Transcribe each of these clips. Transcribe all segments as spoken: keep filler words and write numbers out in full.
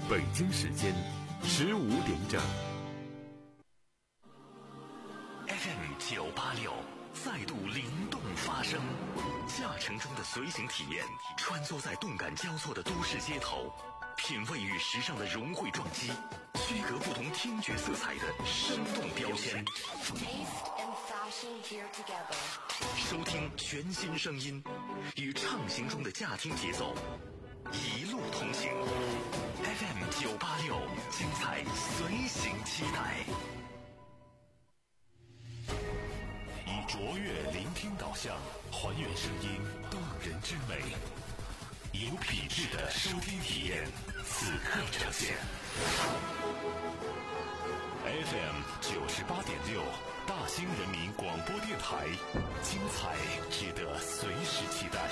北京时间十五点整。 F M 九八六再度灵动发声，驾乘中的随行体验，穿梭在动感交错的都市街头，品味与时尚的融汇撞击，区隔不同听觉色彩的生动标签。收听全新声音，与畅行中的驾听节奏，一路同行。F M 九八六，精彩随行期待。以卓越聆听导向，还原声音动人之美，有品质的收听体验，此刻呈现。F M 九十八点六，大兴人民广播电台，精彩值得随时期待。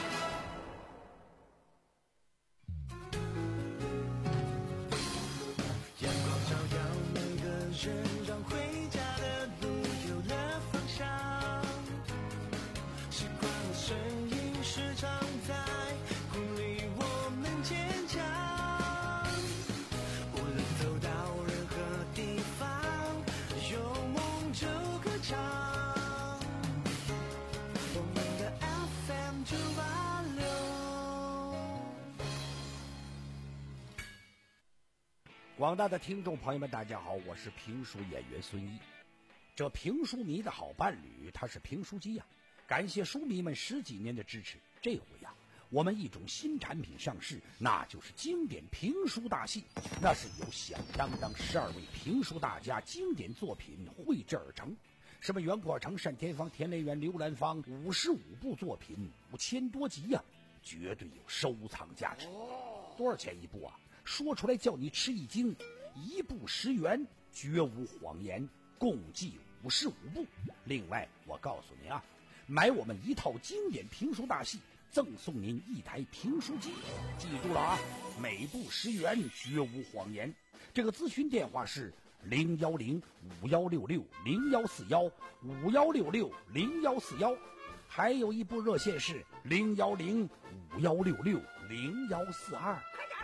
阳光照耀每个人，让回家的路有了方向。习惯的声音时常在鼓励我们坚强。无论走到任何地方，有梦就歌唱。我们的 F M 九八六。 广大的听众朋友们大家好，我是评书演员孙一。这评书迷的好伴侣他是评书机呀、啊，感谢书迷们十几年的支持。这回呀、啊，我们一种新产品上市，那就是经典评书大戏。那是由响当当十二位评书大家经典作品绘制而成，什么袁阔成、单田芳、田雷元、刘兰芳，五十五部作品，五千多集呀、啊，绝对有收藏价值。多少钱一部啊？说出来叫你吃一惊，一部十元，绝无谎言，共计五十五部。另外我告诉您啊，买我们一套经典评书大戏，赠送您一台评书机。记住了啊，每部十元，绝无谎言。这个咨询电话是零幺零五幺六六零幺四幺五幺六六零幺四幺，还有一部热线是零幺零五幺六六零幺四二。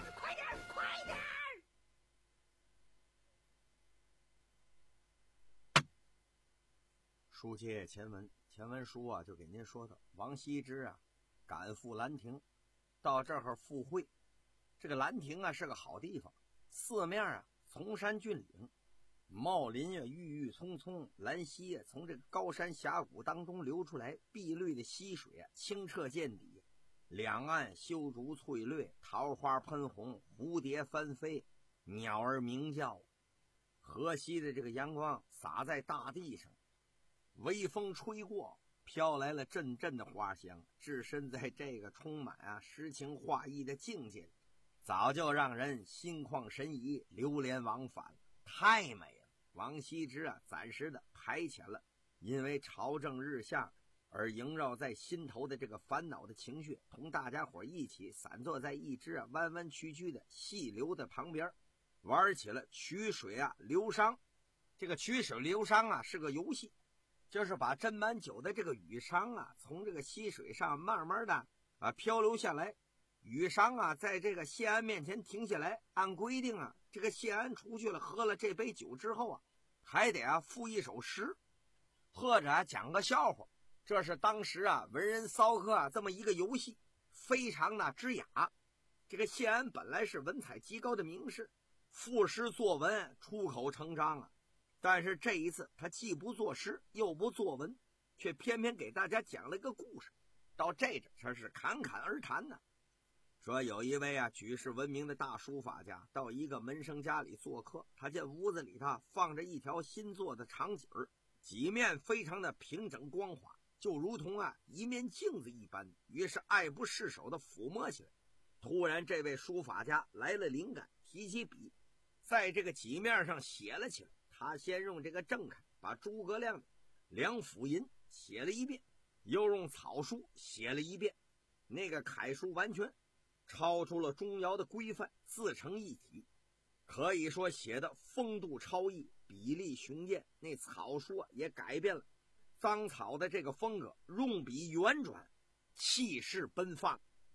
书接前文，前文书啊就给您说到，王羲之啊赶赴兰亭，到这儿赴会。这个兰亭啊是个好地方，四面啊崇山峻岭，茂林啊郁郁葱葱，兰溪啊从这个高山峡谷当中流出来，碧绿的溪水啊清澈见底，两岸修竹翠绿，桃花喷红，蝴蝶翻飞，鸟儿鸣叫，河西的这个阳光洒在大地上，微风吹过，飘来了阵阵的花香，置身在这个充满啊诗情画意的境界里，早就让人心旷神怡，流连忘返了，太美了。王羲之啊暂时的排遣了因为朝政日下而萦绕在心头的这个烦恼的情绪，同大家伙一起散坐在一只啊弯弯曲曲的细流的旁边，玩起了曲水啊流觞。这个曲水流觞啊是个游戏，就是把斟满酒的这个雨觞啊从这个溪水上慢慢的啊漂流下来，雨觞啊在这个谢安面前停下来，按规定啊这个谢安出去了喝了这杯酒之后啊还得啊赋一首诗，或者啊讲个笑话。这是当时啊文人骚客啊这么一个游戏，非常的之雅。这个谢安本来是文采极高的名士，赋诗作文出口成章啊，但是这一次他既不作诗又不作文，却偏偏给大家讲了一个故事。到这这他是侃侃而谈呢、啊。说有一位啊举世闻名的大书法家到一个门生家里做客，他见屋子里头放着一条新做的长几儿，几面非常的平整光滑，就如同啊一面镜子一般，于是爱不释手的抚摸起来。突然这位书法家来了灵感，提起笔在这个几面上写了起来。他先用这个正楷把诸葛亮的梁甫吟写了一遍，又用草书写了一遍，那个楷书完全超出了钟繇的规范，自成一体，可以说写的风度超逸，比例雄健。那草书啊也改变了脏草的这个风格，用笔圆转，气势奔放。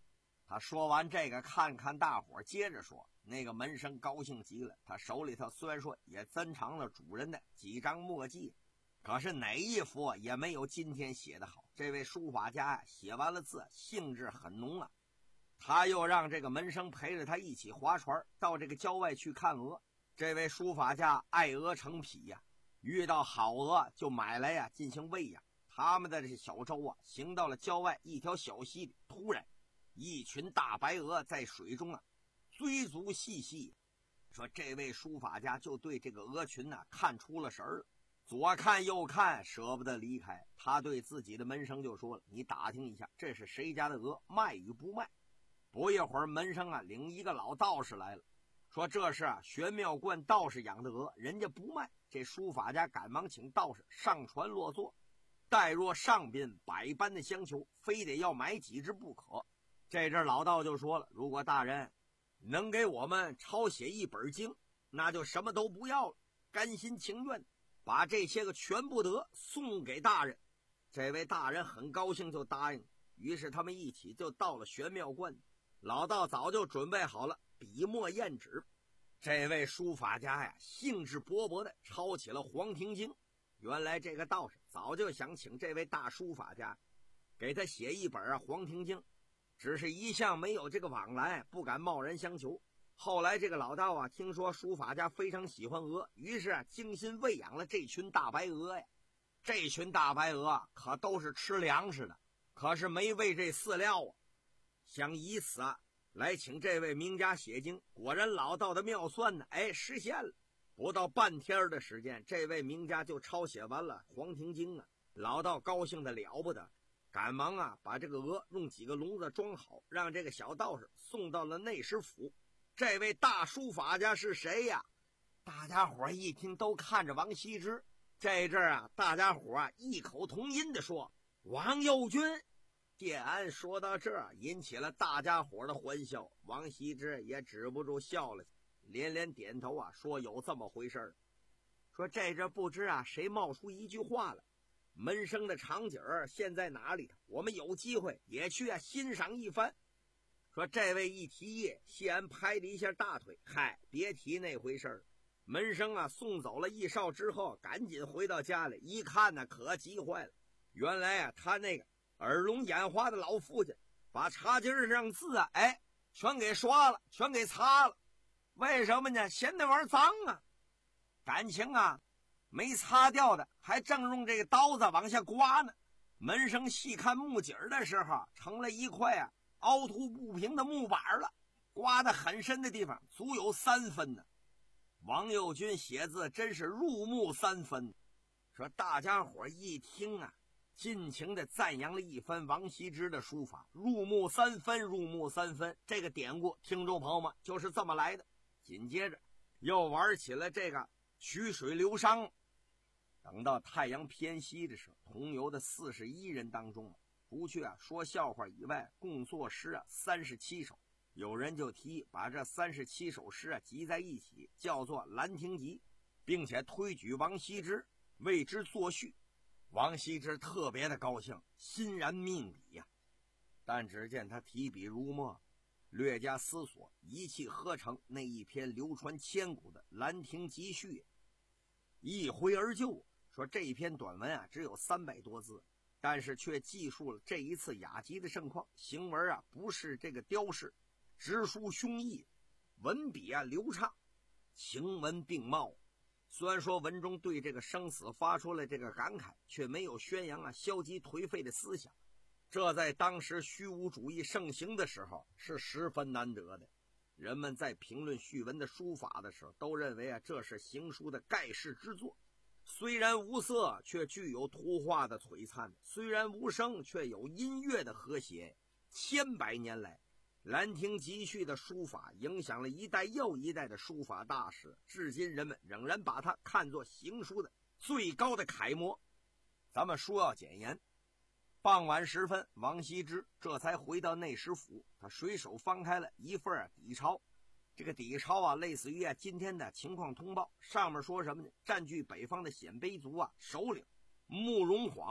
他说完这个，看看大伙，接着说，那个门生高兴极了，他手里头虽然说也珍藏了主人的几张墨迹，可是哪一幅也没有今天写的好。这位书法家呀，写完了字，兴致很浓啊。他又让这个门生陪着他一起划船到这个郊外去看鹅。这位书法家爱鹅成癖呀，遇到好鹅就买来呀进行喂养。他们的这小舟啊，行到了郊外一条小溪里，突然一群大白鹅在水中啊追逐嬉戏。说这位书法家就对这个鹅群啊看出了神儿，左看右看，舍不得离开。他对自己的门生就说了，你打听一下这是谁家的鹅，卖与不卖。不一会儿，门生啊领一个老道士来了，说这是啊玄妙观道士养的鹅，人家不卖。这书法家赶忙请道士上船落座，待若上宾，百般的相求，非得要买几只不可。这阵老道就说了，如果大人能给我们抄写一本经，那就什么都不要了，甘心情愿把这些个全部得送给大人。这位大人很高兴，就答应。于是他们一起就到了玄妙观。老道早就准备好了笔墨砚纸，这位书法家呀兴致勃勃地抄起了《黄庭经》。原来这个道士早就想请这位大书法家给他写一本啊《黄庭经》，只是一向没有这个往来，不敢贸然相求。后来这个老道啊听说书法家非常喜欢鹅，于是啊精心喂养了这群大白鹅呀。这群大白鹅啊可都是吃粮食的，可是没喂这饲料啊，想以此啊来请这位名家写经。果然老道的妙算呢，哎，实现了。不到半天的时间，这位名家就抄写完了《黄庭经》啊。老道高兴的了不得，赶忙啊把这个鹅用几个笼子装好，让这个小道士送到了内史府。这位大书法家是谁呀？大家伙一听都看着王羲之。这阵啊大家伙啊异口同音的说，王右军。建安说到这儿，引起了大家伙的欢笑，王羲之也止不住笑了，连连点头啊，说有这么回事儿。说这阵不知啊谁冒出一句话了，门生的场景现在哪里头？我们有机会也去啊欣赏一番。说这位一提议，谢安拍了一下大腿，嗨，别提那回事儿。门生啊送走了一少之后，赶紧回到家里，一看呢可急坏了。原来啊他那个耳聋眼花的老父亲把茶几上字啊哎全给刷了，全给擦了。为什么呢？嫌那玩意儿脏啊，感情啊没擦掉的还正用这个刀子往下刮呢。门生细看木景的时候，成了一块啊凹凸不平的木板了，刮得很深的地方足有三分呢。王右军写字真是入木三分。说大家伙一听啊，尽情地赞扬了一番王羲之的书法，入木三分，入木三分，这个典故听众朋友们就是这么来的。紧接着又玩起了这个曲水流觞。等到太阳偏西的时候，同游的四十一人当中，除去啊说笑话以外，共作诗啊三十七首。有人就提议把这三十七首诗啊集在一起，叫做《兰亭集》，并且推举王羲之为之作序。王羲之特别的高兴，欣然命笔呀、啊。但只见他提笔如墨，略加思索，一气呵成那一篇流传千古的《兰亭集序》，一挥而就。说这一篇短文啊只有三百多字，但是却记述了这一次雅集的盛况。行文啊不是这个雕饰，直抒胸臆，文笔啊流畅，情文并茂。虽然说文中对这个生死发出了这个感慨，却没有宣扬啊消极颓废的思想，这在当时虚无主义盛行的时候是十分难得的。人们在评论序文的书法的时候，都认为啊这是行书的盖世之作，虽然无色，却具有图画的璀璨；虽然无声，却有音乐的和谐。千百年来，兰亭集序的书法影响了一代又一代的书法大师，至今人们仍然把它看作行书的最高的楷模。咱们书要简言。傍晚时分，王羲之这才回到内史府，他随手翻开了一份啊底钞。这个底钞啊，类似于啊今天的情况通报，上面说什么呢？占据北方的鲜卑族啊首领慕容晃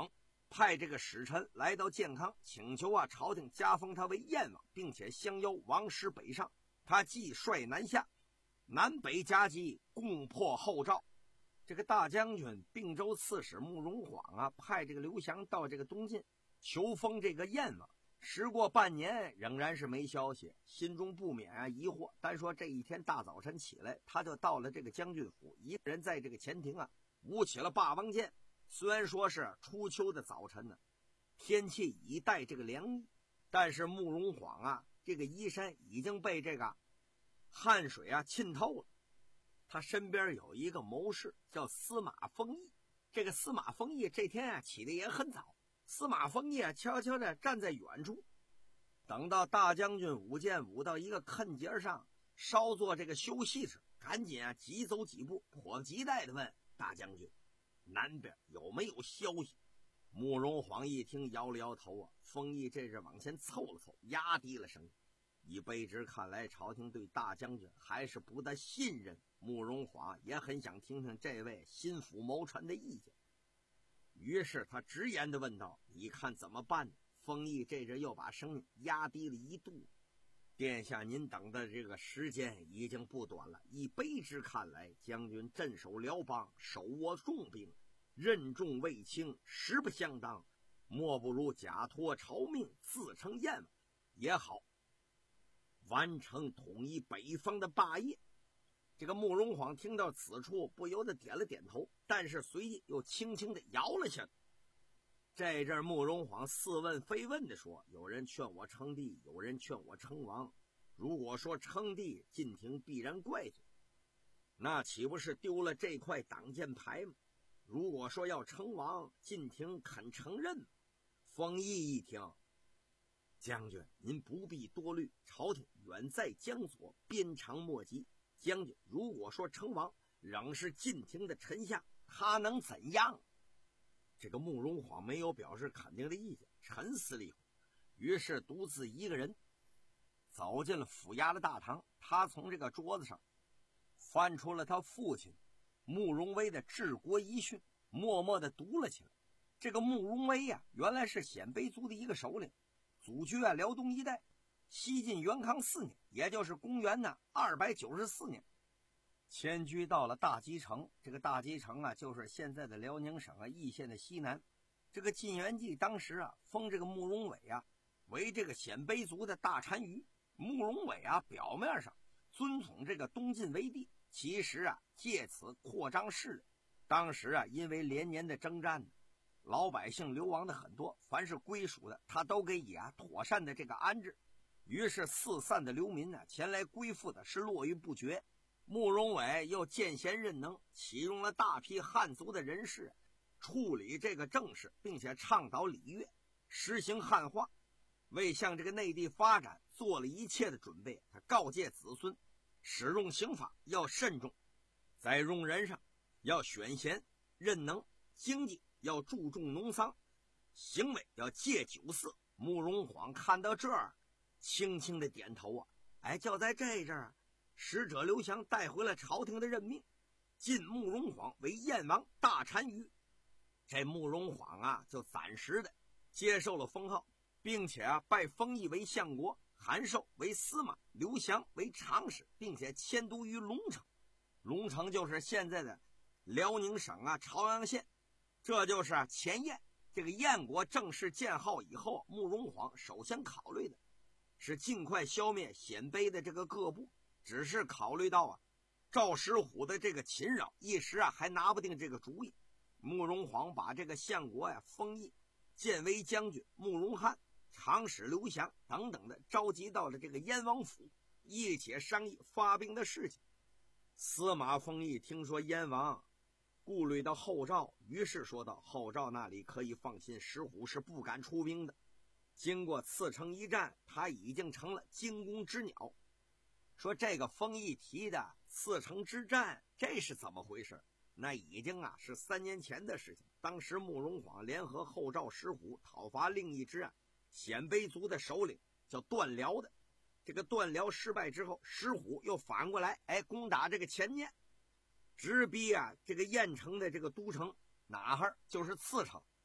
派这个使臣来到建康，请求啊朝廷加封他为燕王，并且相邀王师北上。他既率南下，南北夹击，攻破后赵。这个大将军并州刺史慕容晃啊，派这个刘翔到这个东晋求封这个燕王。时过半年，仍然是没消息，心中不免啊疑惑。单说这一天大早晨起来，他就到了这个将军府，一个人在这个前庭啊舞起了霸王剑。虽然说是初秋的早晨呢，天气已带这个凉意，但是慕容晃啊这个衣衫已经被这个汗水啊浸透了。他身边有一个谋士叫司马丰毅，这个司马丰毅这天啊起得也很早。司马丰毅啊悄悄地站在远处，等到大将军舞剑舞到一个坑节上，稍作这个休息时，赶紧啊急走几步，迫不及待地问大将军：南边有没有消息？慕容晃一听，摇了摇头啊。丰毅这是往前凑了凑，压低了声音，以卑职看来，朝廷对大将军还是不大信任。慕容晃也很想听听这位心腹谋臣的意见，于是他直言地问道：你看怎么办呢？丰毅这阵又把声音压低了一度：殿下您等的这个时间已经不短了，以卑职看来，将军镇守辽邦，手握重兵，任重未轻，实不相当，莫不如假托朝命，自称燕王也好，完成统一北方的霸业。这个慕容晃听到此处，不由得点了点头，但是随即又轻轻地摇了下来。这阵慕容晃似问非问地说：有人劝我称帝，有人劝我称王。如果说称帝，晋廷必然怪罪，那岂不是丢了这块挡箭牌吗？如果说要称王，晋廷肯承认吗？丰毅一听：将军您不必多虑，朝廷远在江左，鞭长莫及。将军如果说称王，仍是晋廷的臣下，他能怎样？这个慕容晃没有表示肯定的意见，沉思了一会儿，于是独自一个人走进了府衙的大堂。他从这个桌子上翻出了他父亲慕容威的治国遗训，默默地读了起来。这个慕容威呀、啊，原来是鲜卑族的一个首领，祖居啊辽东一带。西晋元康四年，也就是公元呢二百九十四年，迁居到了大吉城。这个大吉城啊，就是现在的辽宁省啊义县的西南。这个晋元帝当时啊，封这个慕容伟啊为这个鲜卑族的大单于。慕容伟啊，表面上尊崇这个东晋为帝，其实啊借此扩张势力。当时啊，因为连年的征战，老百姓流亡的很多，凡是归属的，他都给以啊妥善的这个安置。于是四散的流民呢，前来归附的是络绎不绝。慕容伟又见贤任能，启用了大批汉族的人士处理这个政事，并且倡导礼乐，实行汉化，为向这个内地发展做了一切的准备。他告诫子孙，使用刑法要慎重，在用人上要选贤任能，经济要注重农桑，行为要戒酒色。慕容晃看到这儿，轻轻的点头啊，哎，就在这阵儿，使者刘翔带回了朝廷的任命，晋慕容晃为燕王大单于。这慕容晃啊，就暂时的接受了封号，并且啊，拜丰毅为相国，韩寿为司马，刘翔为长史，并且迁都于龙城。龙城就是现在的辽宁省啊朝阳县。这就是啊前燕。这个燕国正式建号以后，慕容晃首先考虑的是尽快消灭鲜卑的这个各部，只是考虑到啊赵石虎的这个侵扰，一时啊还拿不定这个主意。慕容晃把这个相国呀丰毅、建威将军慕容翰、长史刘翔等等的召集到了这个燕王府，一起商议发兵的事情。司马丰毅听说燕王顾虑到后赵，于是说道：后赵那里可以放心，石虎是不敢出兵的。经过刺城一战，他已经成了惊弓之鸟。说这个丰毅提的刺城之战，这是怎么回事？那已经啊是三年前的事情。当时慕容晃联合后赵石虎讨伐另一支啊鲜卑族的首领叫段辽的。这个段辽失败之后，石虎又反过来哎攻打这个前燕，直逼啊这个燕城的这个都城哪哈就是刺城。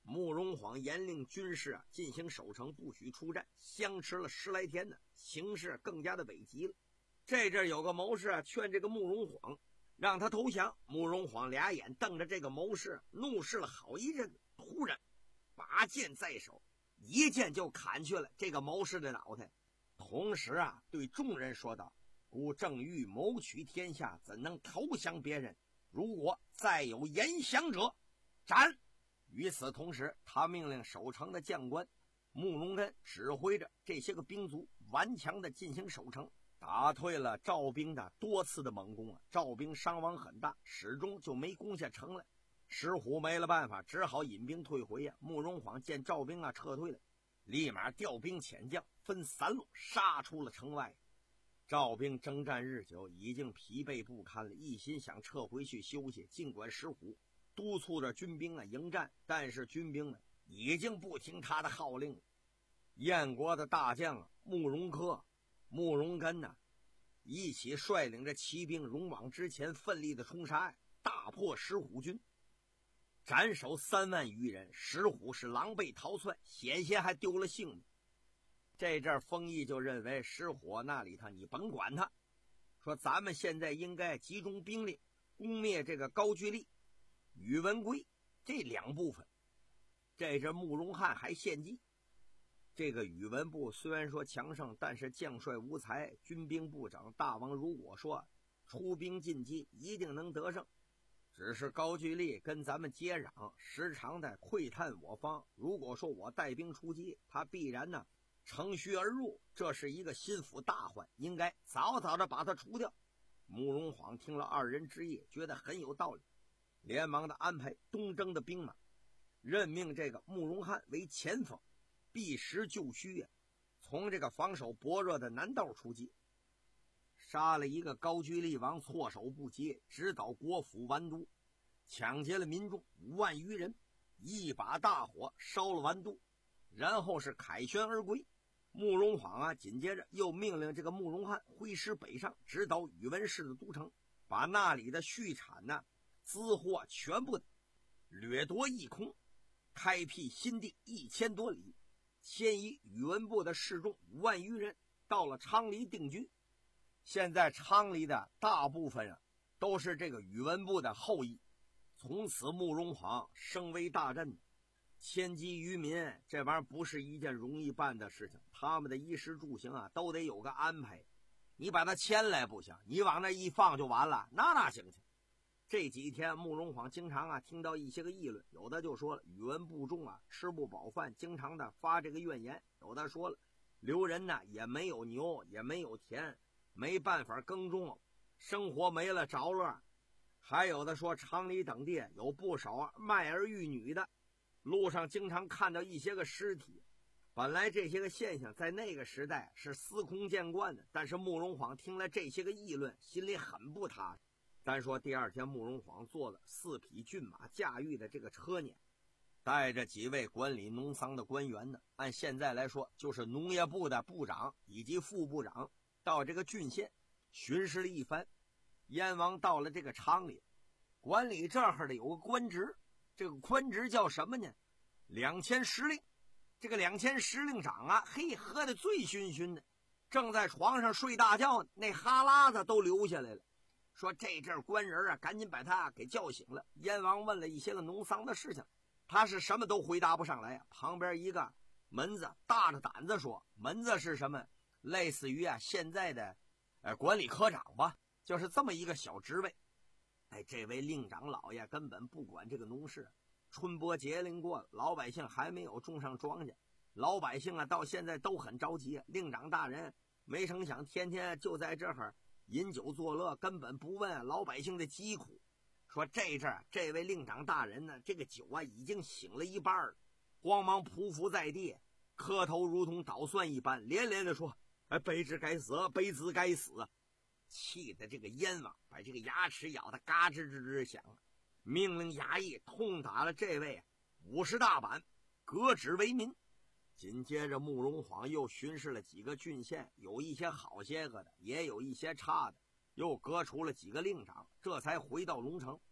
慕容晃严令军士啊进行守城，不许出战，相持了十来天呢，形势更加的危急了。这阵有个谋士啊劝这个慕容晃让他投降，慕容晃俩眼瞪着这个谋士，怒视了好一阵子，突然拔剑在手，一剑就砍去了这个谋士的脑袋，同时啊对众人说道：吾正欲谋取天下，怎能投降别人？如果再有言降者，斩！与此同时，他命令守城的将官慕容根指挥着这些个兵卒顽强地进行守城，打退了赵兵的多次的猛攻啊！赵兵伤亡很大，始终就没攻下城来。石虎没了办法，只好引兵退回呀、啊。慕容晃见赵兵啊撤退了，立马调兵遣将，分三路杀出了城外。赵兵征战日久，已经疲惫不堪了，一心想撤回去休息。尽管石虎督促着军兵啊迎战，但是军兵们已经不听他的号令了。燕国的大将啊慕容科、慕容根呐、啊，一起率领着骑兵勇往直前，奋力的冲杀，大破石虎军，斩首三万余人。石虎是狼狈逃窜，险些还丢了性命。这阵丰毅就认为石虎那里头你甭管他，说咱们现在应该集中兵力攻灭这个高句丽、宇文圭这两部分。这阵慕容翰还献计，这个宇文部虽然说强盛，但是将帅无才，军兵不整。大王如果说出兵进击，一定能得胜。只是高句丽跟咱们接壤，时常的窥探我方。如果说我带兵出击，他必然呢乘虚而入，这是一个心腹大患，应该早早的把他除掉。慕容晃听了二人之意，觉得很有道理，连忙的安排东征的兵马，任命这个慕容翰为前锋，避实就虚呀、啊，从这个防守薄弱的南道出击，杀了一个高句丽王，措手不及，直捣国府完都，抢劫了民众五万余人，一把大火烧了完都，然后是凯旋而归。慕容晃啊，紧接着又命令这个慕容翰挥师北上，直捣宇文氏的都城，把那里的畜产呢、资货全部掠夺一空，开辟新地一千多里，迁移宇文部的士众五万余人到了昌黎定居。现在昌黎的大部分啊都是这个宇文部的后裔。从此慕容晃声威大振，迁居于民，这玩意儿不是一件容易办的事情，他们的衣食住行啊都得有个安排。你把他迁来不行，你往那一放就完了，那哪行去？这几天慕容晃经常啊听到一些个议论，有的就说了宇文部众啊吃不饱饭，经常的发这个怨言；有的说了刘人呢也没有牛也没有田，没办法耕种，生活没了着落；还有的说昌黎等地有不少啊卖儿育女的，路上经常看到一些个尸体。本来这些个现象在那个时代是司空见惯的，但是慕容晃听了这些个议论，心里很不踏实。单说第二天，慕容晃坐了四匹骏马驾驭的这个车辇，带着几位管理农桑的官员呢，按现在来说就是农业部的部长以及副部长，到这个郡县巡视了一番。燕王到了这个昌黎，管理这儿的有个官职，这个官职叫什么呢？两千时令。这个两千时令长啊，嘿，喝得醉醺醺的，正在床上睡大觉，那哈喇子都流下来了。说这阵官人啊，赶紧把他给叫醒了。燕王问了一些个农桑的事情，他是什么都回答不上来啊。旁边一个门子大着胆子说，门子是什么？类似于啊现在的呃管理科长吧，就是这么一个小职位。哎，这位令长老爷根本不管这个农事。春播节令过了，老百姓还没有种上庄稼，老百姓啊到现在都很着急。令长大人没成想天天就在这儿饮酒作乐，根本不问老百姓的疾苦。说这阵儿这位令长大人呢，这个酒啊已经醒了一半了，慌忙匍匐在地，磕头如同捣蒜一般，连连的说：“哎，卑职该死，卑职该死！”气得这个燕王把这个牙齿咬得嘎吱吱吱响了，命令衙役痛打了这位五十大板，革职为民。紧接着慕容晃又巡视了几个郡县，有一些好些个的，也有一些差的，又革除了几个令长，这才回到龙城。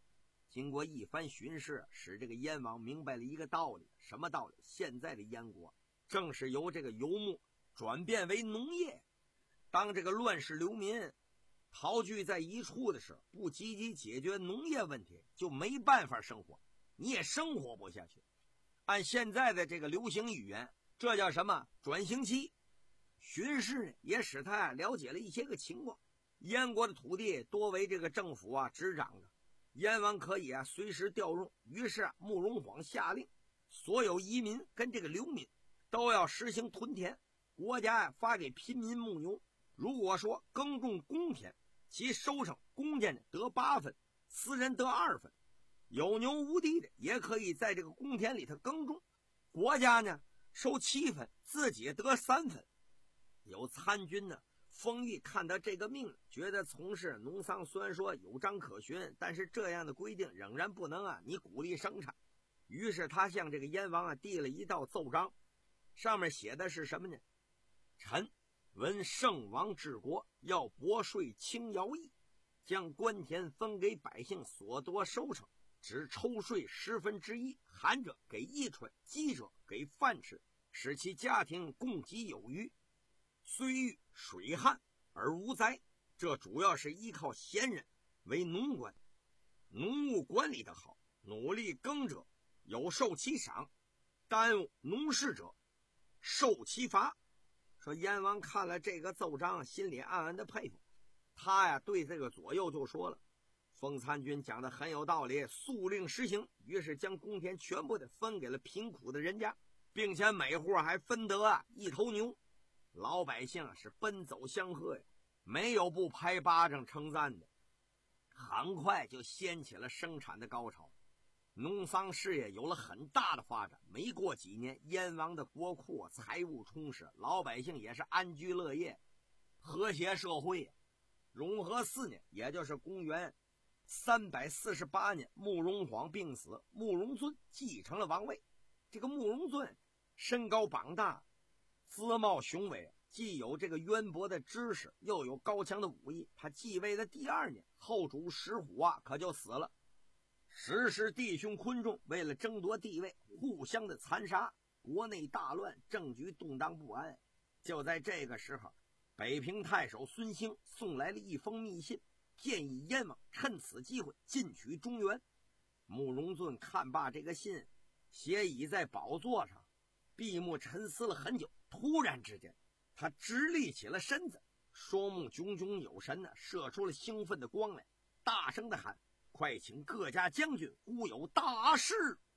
经过一番巡视，使这个燕王明白了一个道理。什么道理？现在的燕国正是由这个游牧转变为农业。当这个乱世流民陶聚在一处的时候，不积极解决农业问题，就没办法生活，你也生活不下去。按现在的这个流行语言，这叫什么？转型期。巡视呢，也使他了解了一些个情况。燕国的土地多为这个政府啊执掌的，燕王可以啊随时调用。于是啊，慕容晃下令，所有移民跟这个流民都要实行屯田，国家呀发给平民牧牛。如果说耕种公田，其收成公家呢得八分，私人得二分。有牛无地的也可以在这个公田里头耕种，国家呢收七分，自己得三分。有参军呢封邑看到这个命令，觉得从事农桑虽然说有章可循，但是这样的规定仍然不能啊你鼓励生产。于是他向这个燕王啊递了一道奏章，上面写的是什么呢？臣闻圣王治国，要拨税轻徭役，将官田分给百姓所得收成，只抽税十分之一，寒者给衣穿，饥者给饭吃，使其家庭供给有余。虽遇水旱而无灾，这主要是依靠贤人为农官，农务管理的好，努力耕者有受其赏，耽误农事者受其罚。说燕王看了这个奏章，心里暗暗的佩服。他呀对这个左右就说了，封参军讲的很有道理，速令实行。于是将公田全部的分给了贫苦的人家，并且每户还分得啊一头牛。老百姓是奔走相贺呀，没有不拍巴掌称赞的。很快就掀起了生产的高潮，农桑事业有了很大的发展。没过几年，燕王的国库财务充实，老百姓也是安居乐业，和谐社会。永和四年，也就是公元三百四十八年，慕容晃病死，慕容尊继承了王位。这个慕容尊身高膀大，姿貌雄伟，既有这个渊博的知识，又有高强的武艺。他继位的第二年，后主石虎啊可就死了。石氏弟兄昆仲为了争夺地位，互相的残杀，国内大乱，政局动荡不安。就在这个时候，北平太守孙兴送来了一封密信，建议燕王趁此机会进取中原。慕容尊看罢这个信，斜倚在宝座上，闭目沉思了很久。突然之间，他直立起了身子，双目炯炯有神呢，射出了兴奋的光来，大声的喊：快请各家将军，孤有大事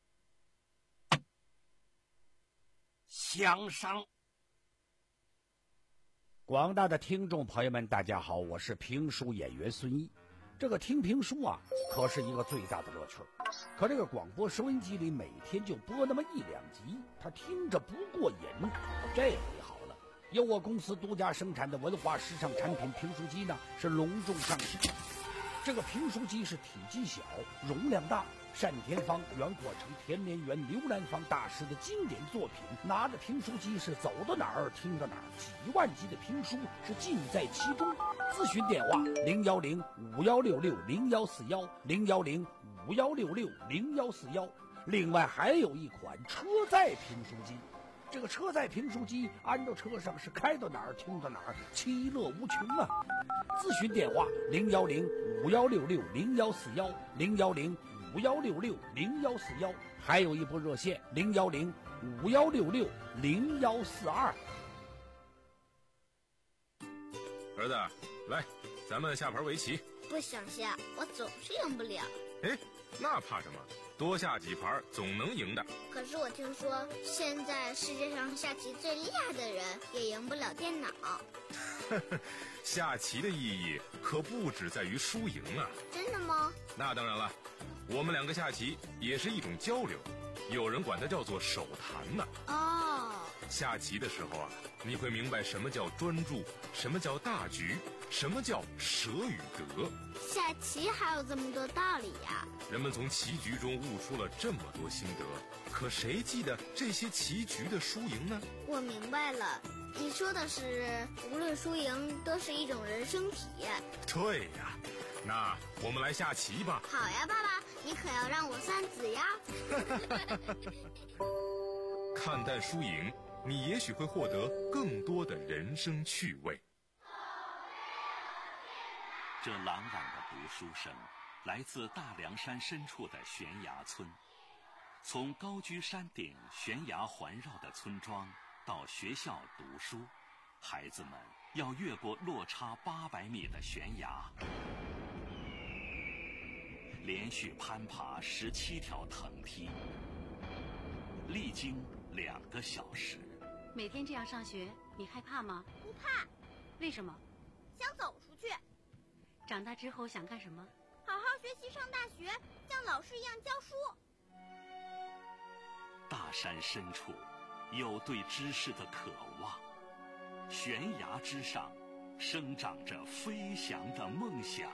相商。 广大的听众朋友们，大家好，我是评书演员孙一。这个听评书啊，可是一个最大的乐趣。可这个广播收音机里每天就播那么一两集，他听着不过瘾。这回好了，由我公司独家生产的文化时尚产品评书机呢，是隆重上市。这个评书机是体积小，容量大，单田芳、袁阔成、田连元、刘兰芳大师的经典作品。拿着评书机是走到哪儿听到哪儿，几万集的评书是尽在其中。咨询电话零幺零五幺六六零幺四幺零幺零五幺六六零幺四幺。另外还有一款车载评书机。这个车载评书机安到车上是开到哪儿听到哪儿，其乐无穷啊！咨询电话零幺零五幺六六零幺四幺零幺零五幺六六零幺四幺，还有一部热线零幺零五幺六六零幺四二。 儿子，来，咱们下盘围棋。 不想下，我总是赢不了。 哎，那怕什么？多下几盘总能赢的。 可是我听说，现在世界上下棋最厉害的人也赢不了电脑。 下棋的意义可不只在于输赢啊！ 真的吗？ 那当然了，我们两个下棋也是一种交流，有人管它叫做手谈呢。 哦， 下棋的时候啊，你会明白什么叫专注，什么叫大局，什么叫舍与得。 下棋还有这么多道理呀！ 人们从棋局中悟出了这么多心得，可谁记得这些棋局的输赢呢？ 我明白了，你说的是无论输赢都是一种人生体验。 对呀，那我们来下棋吧。 好呀，爸爸， 你可要让我三子呀！ 看淡输赢，你也许会获得更多的人生趣味。 这朗朗的读书声，来自大凉山深处的悬崖村。从高居山顶、悬崖环绕的村庄到学校读书，孩子们要越过落差八百米的悬崖，连续攀爬十七条藤梯，历经两个小时。 每天这样上学，你害怕吗？ 不怕。 为什么？ 想走出去。 长大之后想干什么？ 好好学习，上大学，像老师一样教书。 大山深处有对知识的渴望，悬崖之上生长着飞翔的梦想。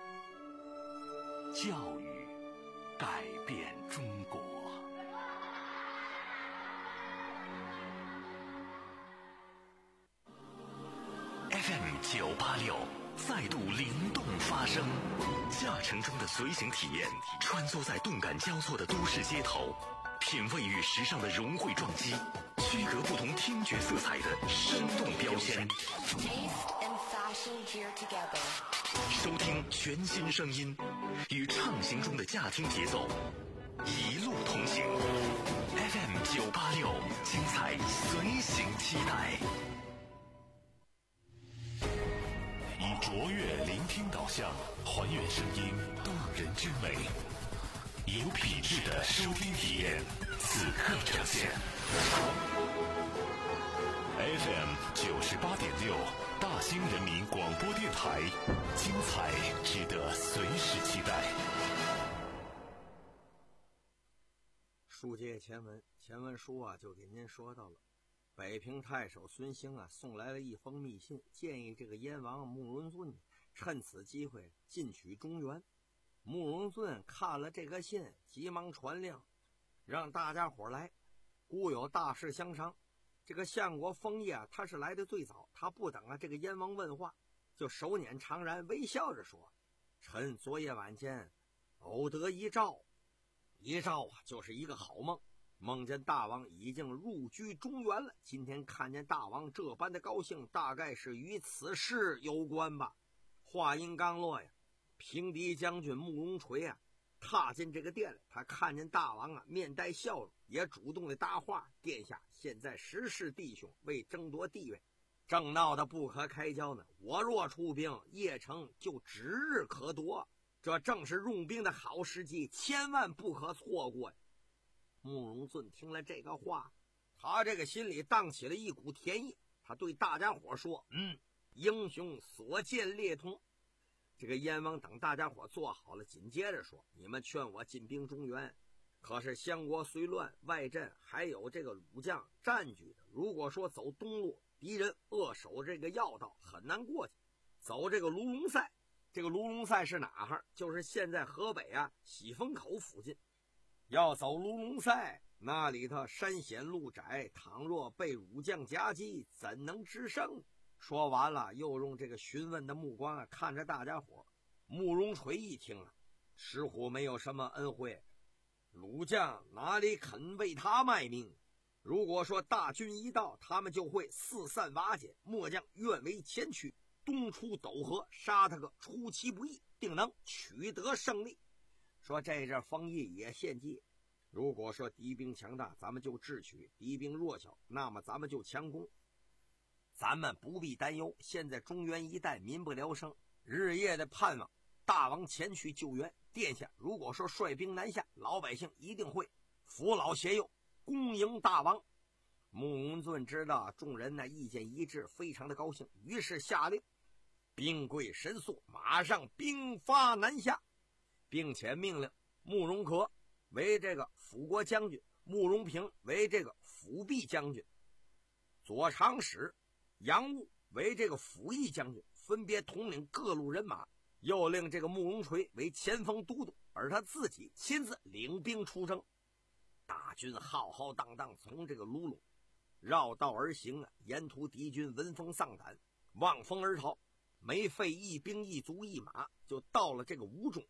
教育改变中国。F M 九八六再度灵动发声，驾乘中的随行体验，穿梭在动感交错的都市街头，品味与时尚的融汇撞击，区隔不同听觉色彩的生动标签。收听全新声音，与畅行中的驾听节奏，一路同行。F M 九八六，精彩随行期待。以卓越聆听导向，还原声音动人之美，有品质的收听体验，此刻呈现。F M 九十八点六，大兴人民广播电台，精彩值得随时期待。 书接前文，前文书啊就给您说到了，北平太守孙兴啊送来了一封密信，建议这个燕王慕容俊趁此机会进取中原。慕容俊看了这个信，急忙传令，让大家伙来，故有大事相商。这个相国封业啊，他是来的最早，他不等啊这个燕王问话，就手捻长髯，微笑着说：“臣昨夜晚间偶得一兆，一兆啊就是一个好梦，梦见大王已经入居中原了。今天看见大王这般的高兴，大概是与此事有关吧。”话音刚落呀，平敌将军慕容垂啊踏进这个殿来，他看见大王啊面带笑容，也主动的搭话：“殿下，现在十世弟兄为争夺地位，正闹得不可开交呢。我若出兵，邺城就指日可夺，这正是用兵的好时机，千万不可错过呀。”慕容俊听了这个话，他这个心里荡起了一股甜意，他对大家伙说：“嗯，英雄所见略同。”这个燕王等大家伙做好了，紧接着说：“你们劝我进兵中原，可是襄国虽乱，外镇还有这个鲁将占据的。如果说走东路，敌人扼守这个要道，很难过去。走这个卢龙塞，这个卢龙塞是哪哈？就是现在河北啊喜峰口附近。要走卢龙塞，那里头山险路窄，倘若被鲁将夹击，怎能制胜？”说完了，又用这个询问的目光啊看着大家伙。慕容垂一听啊，石虎没有什么恩惠，鲁将哪里肯为他卖命？如果说大军一到，他们就会四散瓦解，末将愿为前驱，东出斗河，杀他个出其不意，定能取得胜利。说这阵封邑也献计，如果说敌兵强大，咱们就智取；敌兵弱小，那么咱们就强攻。咱们不必担忧，现在中原一带民不聊生，日夜的盼望大王前去救援。殿下如果说率兵南下，老百姓一定会扶老携幼，恭迎大王。慕容俊知道众人呢意见一致，非常的高兴，于是下令兵贵神速，马上兵发南下，并且命令慕容可为这个辅国将军，慕容平为这个辅弼将军，左长史杨务为这个辅义将军，分别统领各路人马，又令这个慕容垂为前锋都督，而他自己亲自领兵出征。大军浩浩荡荡从这个卢龙绕道而行啊，沿途敌军闻风丧胆，望风而逃，没费一兵一卒一马，就到了这个吴中。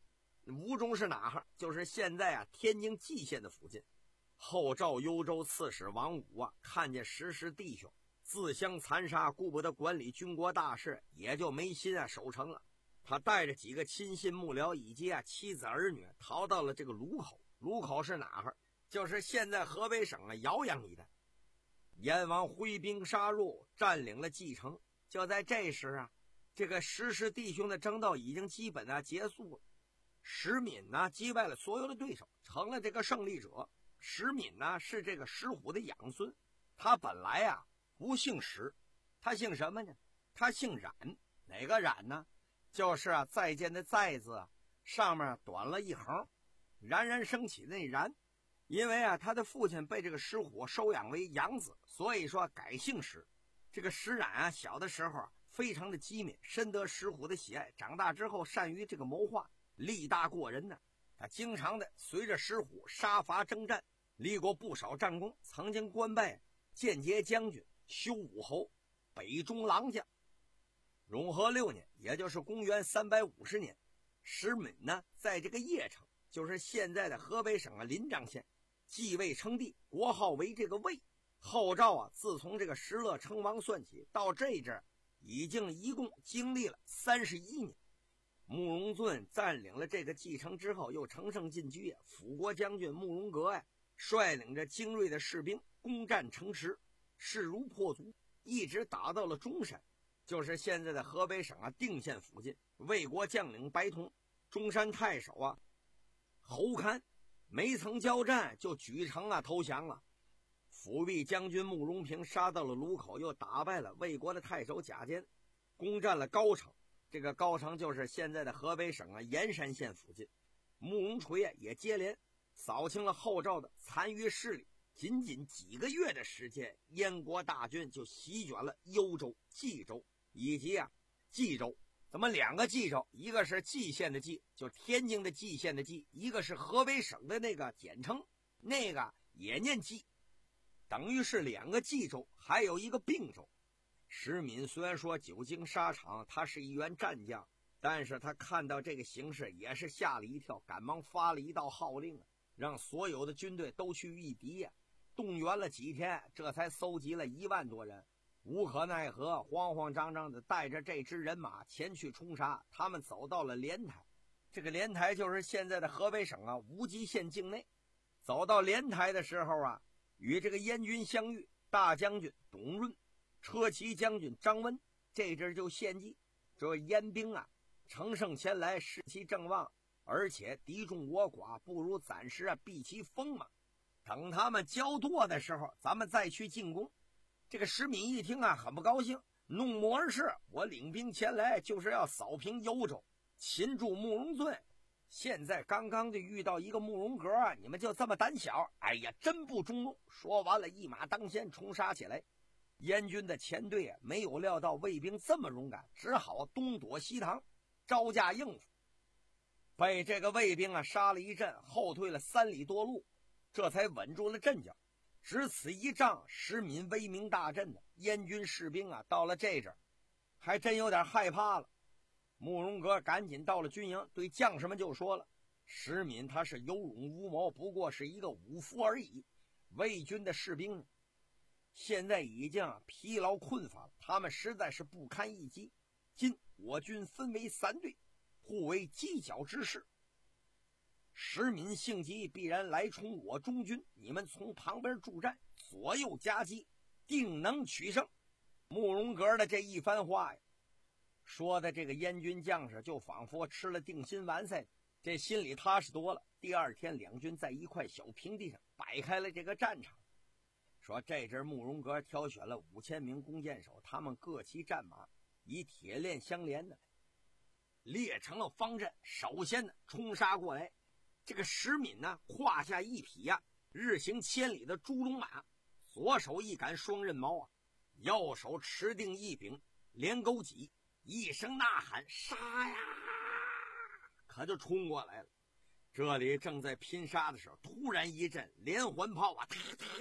吴中是哪哈？就是现在啊天津蓟县的附近。后赵幽州刺史王武啊，看见石师弟兄自相残杀，顾不得管理军国大事，也就没心啊守城了。他带着几个亲信幕僚以及啊妻子儿女，逃到了这个卢口。卢口是哪哈？就是现在河北省啊饶阳一带。燕王挥兵杀入，占领了蓟城。就在这时啊，这个石师弟兄的争斗已经基本啊结束了。石敏呢击败了所有的对手，成了这个胜利者。石敏呢是这个石虎的养孙，他本来啊不姓石，他姓什么呢？他姓冉。哪个冉呢？就是啊再见的再字啊上面短了一横，冉冉升起的那冉。因为啊他的父亲被这个石虎收养为养子，所以说改姓石。这个石冉啊小的时候啊非常的机敏，深得石虎的喜爱，长大之后善于这个谋划，力大过人呢。他经常的随着石虎杀伐征战，立过不少战功，曾经官拜间节将军、修武侯、北中郎将。永和六年，也就是公元三百五十年，石敏呢在这个邺城，就是现在的河北省啊临漳县，继位称帝，国号为这个魏。后赵啊自从这个石勒称王算起，到这阵已经一共经历了三十一年。慕容俊占领了这个蓟城之后，又乘胜进军，辅国将军慕容阁呀、啊、率领着精锐的士兵攻占城池，势如破竹，一直打到了中山，就是现在的河北省啊定县附近。魏国将领白同、中山太守啊侯堪没曾交战就举城啊投降了。辅弼将军慕容平杀到了卢口，又打败了魏国的太守贾坚，攻占了高城。这个高城就是现在的河北省啊盐山县附近。慕容垂啊也接连扫清了后赵的残余势力。仅仅几个月的时间，燕国大军就席卷了幽州、冀州以及啊冀州。怎么两个冀州？一个是蓟县的蓟，就天津的蓟县的蓟；一个是河北省的那个简称，那个也念蓟，等于是两个冀州，还有一个并州。石敏虽然说久经沙场，他是一员战将，但是他看到这个形势也是吓了一跳，赶忙发了一道号令啊，让所有的军队都去御敌呀、啊。动员了几天，这才搜集了一万多人，无可奈何，慌慌张张的带着这支人马前去冲杀。他们走到了莲台，这个莲台就是现在的河北省啊无极县境内。走到莲台的时候啊，与这个燕军相遇，大将军董润、车骑将军张温，这阵就献计，这燕兵啊乘胜前来，士气正旺，而且敌众我寡，不如暂时啊避其锋芒，等他们交舵的时候，咱们再去进攻。这个石敏一听啊，很不高兴，怒目而视：我领兵前来就是要扫平幽州，擒住慕容俊，现在刚刚就遇到一个慕容阁啊，你们就这么胆小？哎呀，真不中用！说完了，一马当先冲杀起来。燕军的前队啊，没有料到魏兵这么勇敢，只好东躲西藏，招架应付。被这个魏兵啊杀了一阵，后退了三里多路，这才稳住了阵脚。只此一仗，石敏威名大振的燕军士兵啊，到了这阵还真有点害怕了。慕容阁赶紧到了军营，对将士们就说了：石敏他是有勇无谋，不过是一个武夫而已。魏军的士兵现在已经疲劳困乏了，他们实在是不堪一击。今我军分为三队，互为犄角之势。石敏性急，必然来冲我中军，你们从旁边助战，左右夹击，定能取胜。慕容阁的这一番话呀，说的这个燕军将士就仿佛吃了定心丸似的，这心里踏实多了。第二天，两军在一块小平地上摆开了这个战场。说这阵慕容阁挑选了五千名弓箭手，他们各骑战马，以铁链相连的列成了方阵，首先呢冲杀过来。这个石敏呢，胯下一匹呀、啊、日行千里的猪龙马，左手一杆双刃矛啊，右手持定一柄连钩戟，一声呐喊，杀呀，可就冲过来了。这里正在拼杀的时候，突然一阵连环炮啊，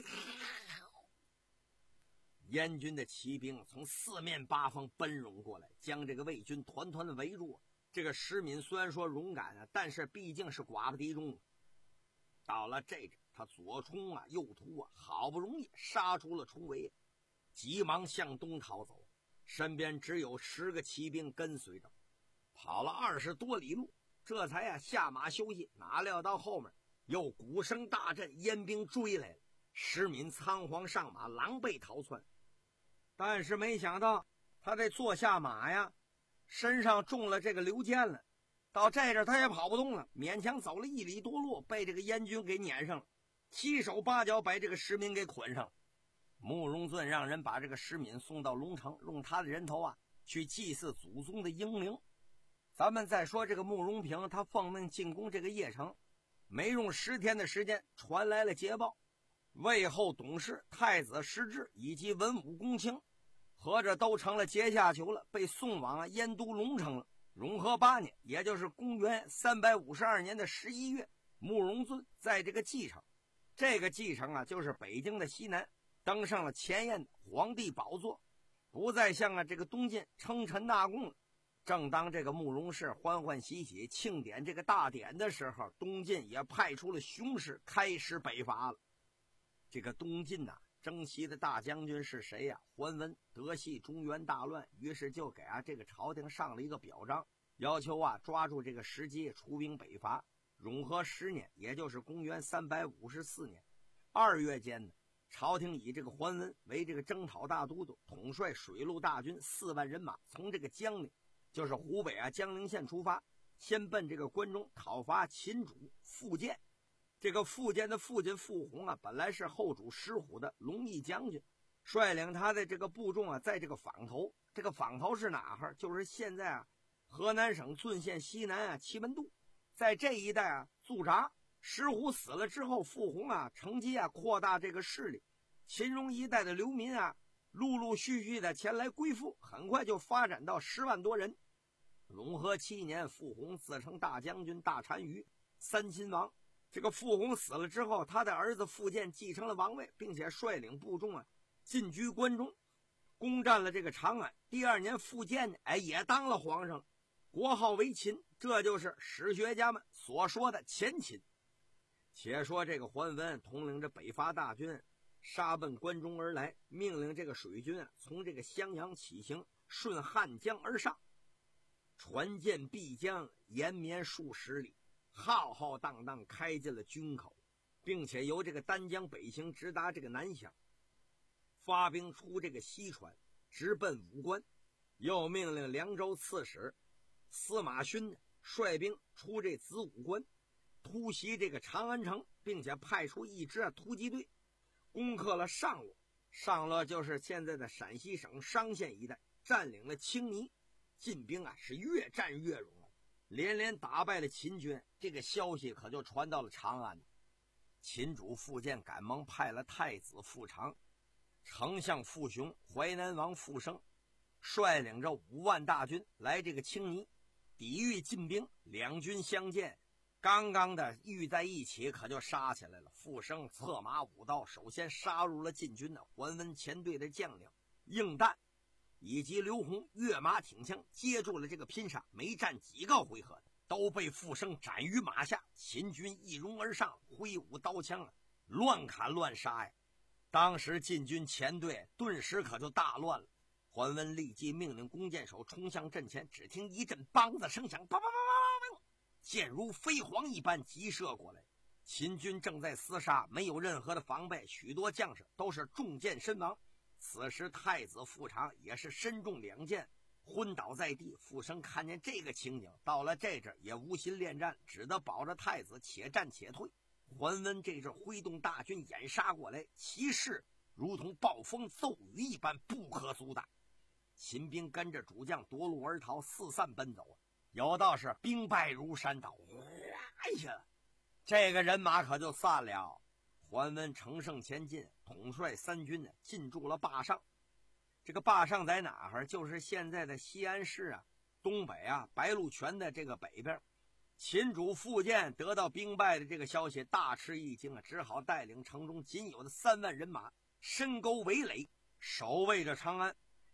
燕军的骑兵从四面八方奔涌过来，将这个魏军团团的围住。 这个石敏虽然说勇敢啊，但是毕竟是寡不敌众。到了这阵，他左冲啊右突啊，好不容易杀出了重围，急忙向东逃走，身边只有十个骑兵跟随着，跑了二十多里路，这才啊下马休息。哪料到后面又鼓声大震，燕兵追来了，石敏仓皇上马，狼狈逃窜。但是没想到他这坐下马呀，身上中了这个流箭了，到这阵他也跑不动了，勉强走了一里多路，被这个燕军给撵上了，七手八脚把这个石敏给捆上了。慕容俊让人把这个石敏送到龙城，用他的人头啊去祭祀祖宗的英灵。咱们再说这个慕容平，他奉命进攻这个邺城，没用十天的时间，传来了捷报，魏后董事、太子石质以及文武公卿合着都成了阶下囚了，被送往燕都龙城了。永和八年，也就是公元三百五十二年的十一月，慕容俊在这个蓟城，这个蓟城啊就是北京的西南，登上了前燕的皇帝宝座，不再像啊这个东晋称臣纳贡了。正当这个慕容氏欢欢喜喜庆典这个大典的时候，东晋也派出了雄师开始北伐了。这个东晋呐、啊，征西的大将军是谁呀、啊？桓温得悉中原大乱，于是就给啊这个朝廷上了一个表彰，要求啊抓住这个时机出兵北伐。永和十年，也就是公元三百五十四年二月间呢，朝廷以这个桓温为这个征讨大都督，统帅水陆大军四万人马，从这个江陵，就是湖北啊江陵县出发，先奔这个关中讨伐秦主苻建。这个苻建的父亲苻弘啊，本来是后主石虎的龙翼将军，率领他的这个部众啊，在这个坊头，这个坊头是哪哈？就是现在啊河南省浚县西南啊祁门渡，在这一带啊驻扎。石虎死了之后，苻弘啊乘机啊扩大这个势力，秦戎一带的流民啊陆陆续续的前来归附，很快就发展到十万多人。永和七年，苻弘自称大将军、大单于、三亲王。这个苻弘死了之后，他的儿子苻建继承了王位，并且率领部众啊进居关中，攻占了这个长安。第二年，苻建呢，哎，也当了皇上，国号为秦，这就是史学家们所说的前秦。且说这个桓温统领着北伐大军，杀奔关中而来，命令这个水军啊从这个襄阳起行，顺汉江而上，船舰必将，延绵数十里，浩浩荡荡开进了军口，并且由这个丹江北行，直达这个南乡，发兵出这个西川，直奔武关。又命令凉州刺史司马勋率兵出这子午关，突袭这个长安城，并且派出一支突击队，攻克了上洛。上洛就是现在的陕西省商县一带，占领了青泥。晋兵啊是越战越勇，连连打败了秦军。这个消息可就传到了长安。秦主苻建赶忙派了太子苻长、丞相苻雄、淮南王苻生，率领着五万大军来这个青泥，抵御晋兵。两军相见，刚刚的遇在一起，可就杀起来了。苻生策马舞刀，首先杀入了晋军的桓温前队的将领应旦以及刘宏，跃马挺枪接住了这个拼杀，没战几个回合都被苻生斩于马下。秦军一拥而上，挥舞刀枪啊，乱砍乱杀呀。当时晋军前队顿时可就大乱了。桓温立即命令弓箭手冲向阵前，只听一阵梆子声响，梆梆梆梆梆，箭如飞蝗一般急射过来。秦军正在厮杀，没有任何的防备，许多将士都是中箭身亡。此时太子苻长也是身中两箭，昏倒在地。苻生看见这个情景，到了这阵也无心恋战，只得保着太子且战且退。桓温这阵挥动大军掩杀过来，气势如同暴风骤雨一般，不可阻挡。秦兵跟着主将夺路而逃，四散奔走，有道是兵败如山倒。哎呀，这个人马可就散了。桓温乘胜前进，统帅三军进驻了坝上。这个坝上在哪儿？就是现在的西安市啊，东北啊白鹿泉的这个北边。秦主苻建得到兵败的这个消息，大吃一惊啊，只好带领城中仅有的三万人马深沟围垒，守卫着长安。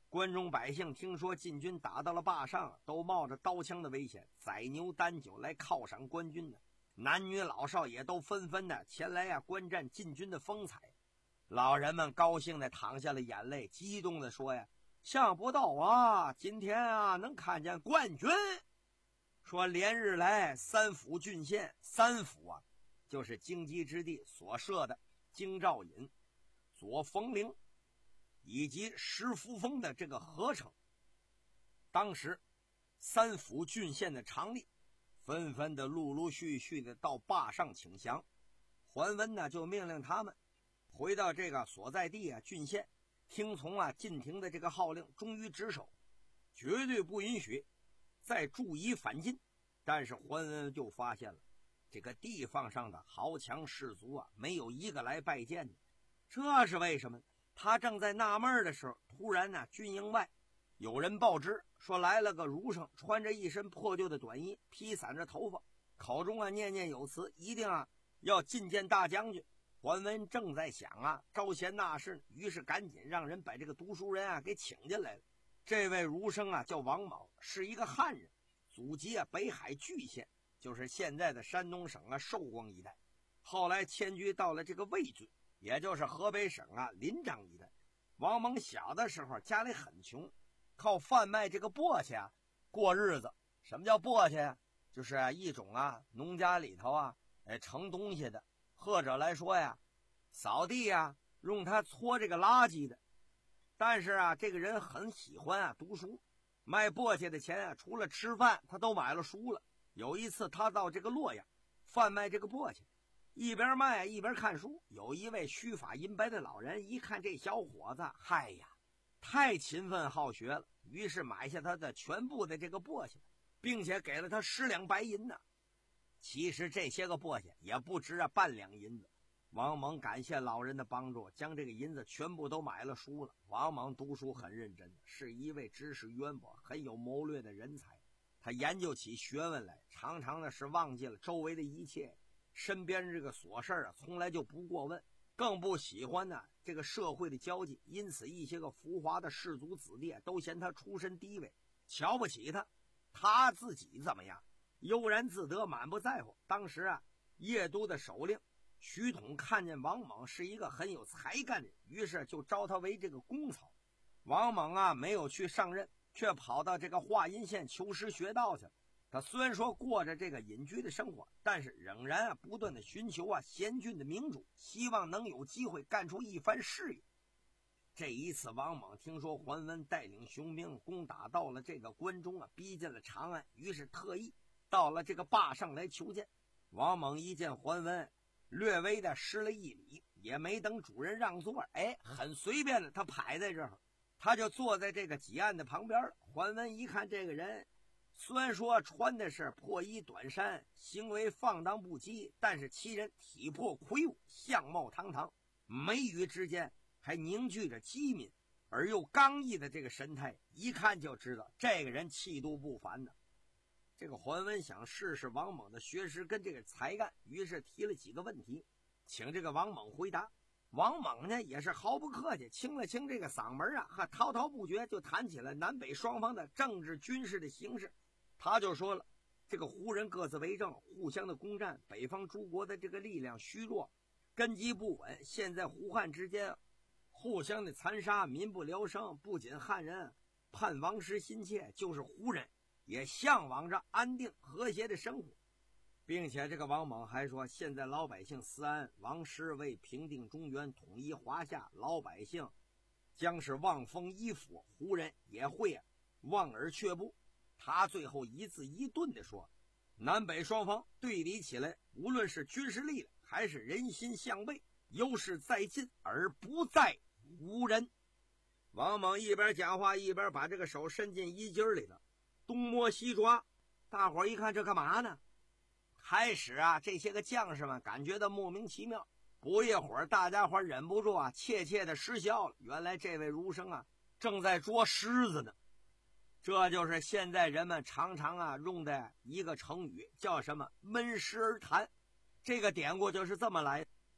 关中百姓听说晋军打到了坝上，都冒着刀枪的危险，宰牛担酒来犒赏官军呢。男女老少也都纷纷的前来啊观战晋军的风采。老人们高兴的淌下了眼泪，激动的说呀：“想不到啊，今天啊能看见冠军！”说连日来三府郡县，三府啊就是荆棘之地所设的京兆尹、左冯陵以及石福峰的这个合成。当时三府郡县的常吏纷纷的陆陆续续的到坝上请降，桓温呢就命令他们回到这个所在地啊郡县，听从啊晋廷的这个号令，忠于职守，绝对不允许再注意反晋。但是桓温就发现了这个地方上的豪强士族啊没有一个来拜见的，这是为什么？他正在纳闷的时候，突然呢军营外有人报知说来了个儒生，穿着一身破旧的短衣，披散着头发，口中啊念念有词，一定啊要觐见大将军。桓温正在想啊招贤纳士，于是赶紧让人把这个读书人啊给请进来了。这位儒生啊叫王莽，是一个汉人，祖籍啊北海巨县，就是现在的山东省啊寿光一带，后来迁居到了这个魏郡，也就是河北省啊临漳一带。王莽小的时候家里很穷，靠贩卖这个簸箕啊过日子。什么叫簸箕啊？就是啊一种啊农家里头啊哎盛东西的，或者来说呀扫地啊用它搓这个垃圾的。但是啊这个人很喜欢啊读书，卖簸箕的钱啊除了吃饭他都买了书了。有一次他到这个洛阳贩卖这个簸箕，一边卖一边看书。有一位须发银白的老人一看这小伙子，嗨呀太勤奋好学了，于是买下他的全部的这个簸箕，并且给了他十两白银呢。其实这些个簸箕也不值啊半两银子。王莽感谢老人的帮助，将这个银子全部都买了书了。王莽读书很认真，是一位知识渊博、很有谋略的人才。他研究起学问来，常常的是忘记了周围的一切，身边这个琐事啊从来就不过问，更不喜欢呢这个社会的交际。因此一些个浮华的士族子弟都嫌他出身低微，瞧不起他。他自己怎么样？悠然自得，满不在乎。当时啊邺都的首领徐统看见王莽是一个很有才干的人，于是就招他为这个公曹。王莽啊没有去上任，却跑到这个华阴县求师学道去了。他虽然说过着这个隐居的生活，但是仍然啊不断的寻求啊贤俊的明主，希望能有机会干出一番事业。这一次王莽听说桓温带领雄兵攻打到了这个关中啊，逼近了长安，于是特意到了这个坝上来求见。王莽一见桓温，略微的施了一礼，也没等主人让座，哎，很随便的他排在这儿，他就坐在这个几案的旁边了。桓温一看这个人，虽然说穿的是破衣短衫，行为放荡不羁，但是其人体魄魁梧，相貌堂堂，眉宇之间还凝聚着机敏而又刚毅的这个神态，一看就知道这个人气度不凡呢。这个桓温想试试王莽的学识跟这个才干，于是提了几个问题，请这个王莽回答。王莽呢也是毫不客气，清了清这个嗓门啊，哈，滔滔不绝就谈起了南北双方的政治军事的形势。他就说了，这个胡人各自为政，互相的攻占，北方诸国的这个力量虚弱，根基不稳，现在胡汉之间互相的残杀，民不聊生。不仅汉人盼王师心切，就是胡人也向往着安定和谐的生活。并且这个王莽还说，现在老百姓思安，王师为平定中原，统一华夏，老百姓将是望风依附，胡人也会啊望而却步。他最后一字一顿地说，南北双方对比起来，无论是军事力量还是人心向背，优势在晋而不在胡人。王莽一边讲话一边把这个手伸进衣襟里头，东摸西抓。大伙儿一看这干嘛呢？开始啊这些个将士们感觉到莫名其妙，不一会儿大家伙忍不住啊窃窃的失笑了。原来这位儒生啊正在捉狮子呢。这就是现在人们常常啊用的一个成语，叫什么闷狮而谈。这个典故就是这么来的。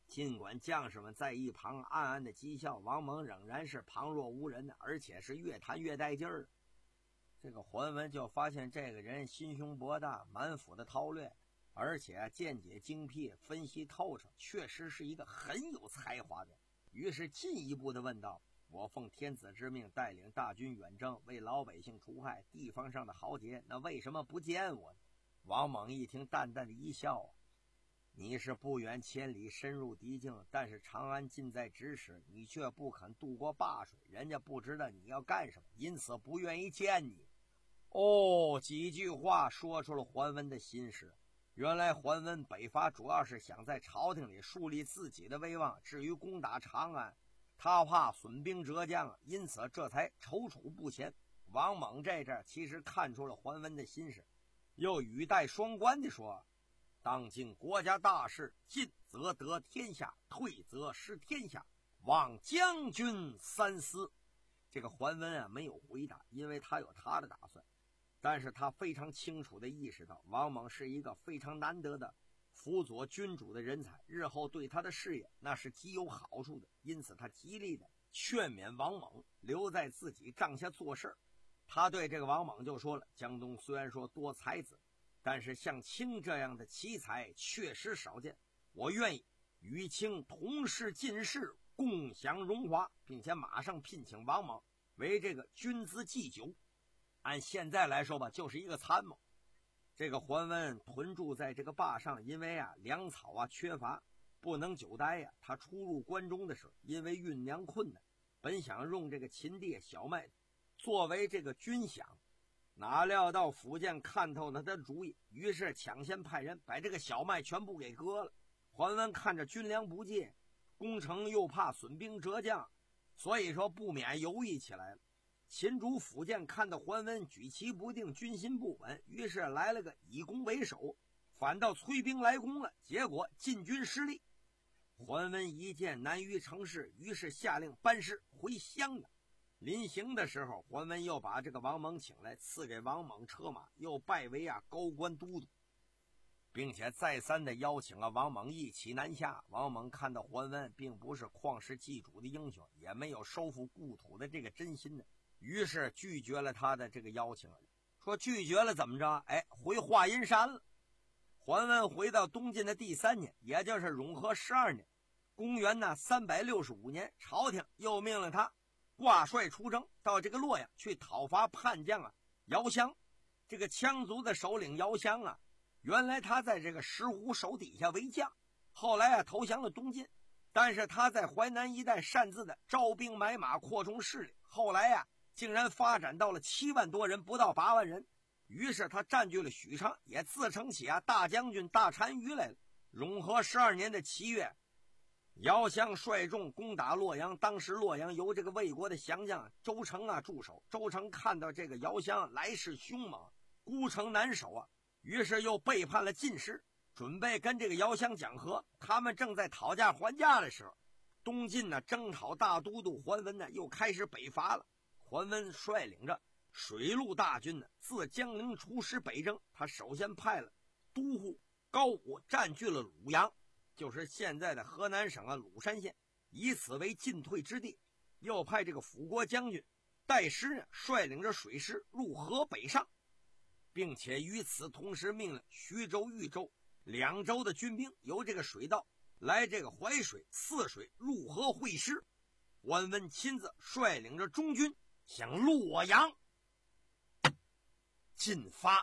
尽管将士们在一旁暗暗的讥笑，王猛仍然是旁若无人的，而且是越谈越带劲儿。这个桓温就发现这个人心胸博大，满腹的韬略，而且见解精辟，分析透彻，确实是一个很有才华的人。于是进一步的问道：我奉天子之命带领大军远征，为老百姓除害，地方上的豪杰，那为什么不见我呢？王猛一听，淡淡的一笑啊，你是不远千里深入敌境，但是长安近在咫尺，你却不肯渡过灞水，人家不知道你要干什么，因此不愿意见你。哦，几句话说出了桓温的心事。原来桓温北伐主要是想在朝廷里树立自己的威望，至于攻打长安，他怕损兵折将，因此这才踌躇不前。王猛这阵其实看出了桓温的心事，又语带双关地说：当今国家大事，进则得天下，退则失天下，望将军三思。这个桓温啊没有回答，因为他有他的打算，但是他非常清楚地意识到王猛是一个非常难得的辅佐君主的人才，日后对他的事业那是极有好处的，因此他极力的劝勉王猛留在自己帐下做事。他对这个王猛就说了：江东虽然说多才子，但是像卿这样的奇才确实少见，我愿意与卿同事进士，共享荣华，并且马上聘请王猛为这个军资祭酒。按现在来说吧，就是一个参谋。这个桓温屯驻在这个坝上，因为啊粮草啊缺乏，不能久待呀、啊。他出入关中的时候，因为运粮困难，本想用这个秦地小麦作为这个军饷，哪料到福建看透了他的主意，于是抢先派人把这个小麦全部给割了。桓温看着军粮不济，攻城又怕损兵折将，所以说不免犹豫起来了。秦主苻建看到桓温举棋不定，军心不稳，于是来了个以攻为守，反倒催兵来攻了，结果进军失利。桓温一见难于成事，于是下令班师回襄阳。临行的时候，桓温又把这个王猛请来，赐给王猛车马，又拜为啊高官都督，并且再三的邀请啊王猛一起南下。王猛看到桓温并不是旷世祭主的英雄，也没有收复故土的这个真心的，于是拒绝了他的这个邀请。说拒绝了怎么着？哎，回华阴山了。桓温回到东晋的第三年，也就是永和十二年，公元呢三百六十五年，朝廷又命令他挂帅出征，到这个洛阳去讨伐叛将啊姚襄。这个羌族的首领姚襄啊，原来他在这个石虎手底下为将，后来啊投降了东晋，但是他在淮南一带擅自的招兵买马，扩充势力，后来呀、啊、竟然发展到了七万多人，不到八万人。于是他占据了许昌，也自称起啊大将军、大单于来了。永和十二年的七月，姚襄率众攻打洛阳，当时洛阳由这个魏国的降将周成啊驻守。周成看到这个姚襄来势凶猛，孤城难守啊，于是又背叛了晋师，准备跟这个姚襄讲和。他们正在讨价还价的时候，东晋呢征讨大都督桓温呢又开始北伐了。桓温率领着水陆大军呢自江陵出师北征，他首先派了都护高武占据了鲁阳，就是现在的河南省啊鲁山县，以此为进退之地。又派这个辅国将军戴师呢率领着水师入河北上，并且与此同时命令徐州、豫州两州的军兵由这个水道来这个淮水、泗水入河会师。桓温亲自率领着中军向洛阳进发。